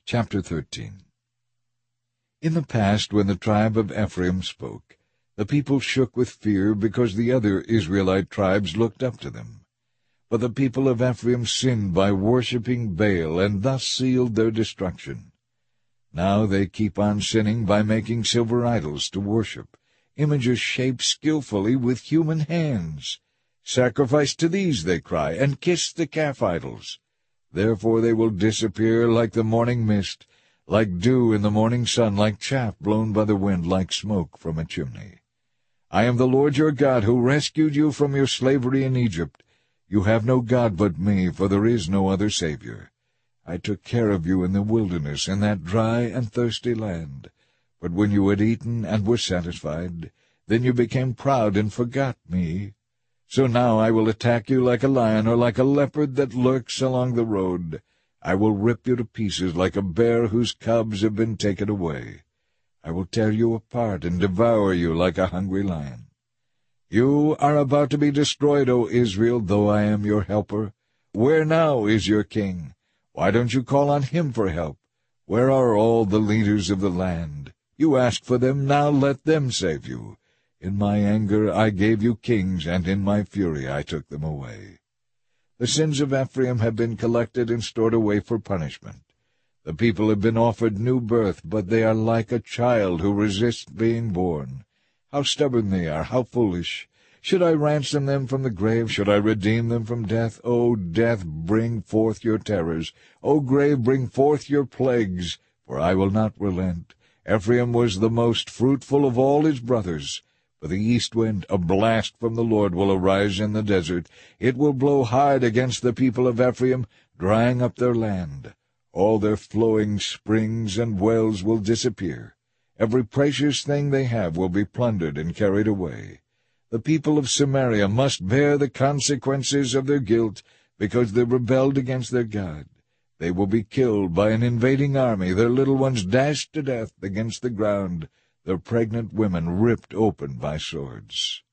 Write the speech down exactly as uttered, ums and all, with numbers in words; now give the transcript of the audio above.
Chapter thirteen. In the past, when the tribe of Ephraim spoke, the people shook with fear because the other Israelite tribes looked up to them. But the people of Ephraim sinned by worshipping Baal, and thus sealed their destruction. Now they keep on sinning by making silver idols to worship, images shaped skillfully with human hands. Sacrifice to these, they cry, and kiss the calf idols. Therefore they will disappear like the morning mist, like dew in the morning sun, like chaff blown by the wind, like smoke from a chimney. I am the Lord your God, who rescued you from your slavery in Egypt. You have no God but me, for there is no other Savior. I took care of you in the wilderness, in that dry and thirsty land. But when you had eaten and were satisfied, then you became proud and forgot me. So now I will attack you like a lion, or like a leopard that lurks along the road. I will rip you to pieces like a bear whose cubs have been taken away. I will tear you apart and devour you like a hungry lion. You are about to be destroyed, O Israel, though I am your helper. Where now is your king? Why don't you call on him for help? Where are all the leaders of the land? You ask for them, now let them save you. In my anger I gave you kings, and in my fury I took them away. The sins of Ephraim have been collected and stored away for punishment. The people have been offered new birth, but they are like a child who resists being born. How stubborn they are, how foolish! Should I ransom them from the grave? Should I redeem them from death? O death, bring forth your terrors. O grave, bring forth your plagues, for I will not relent. Ephraim was the most fruitful of all his brothers. For the east wind, a blast from the Lord, will arise in the desert. It will blow hard against the people of Ephraim, drying up their land. All their flowing springs and wells will disappear. Every precious thing they have will be plundered and carried away. The people of Samaria must bear the consequences of their guilt, because they rebelled against their God. They will be killed by an invading army, their little ones dashed to death against the ground, their pregnant women ripped open by swords.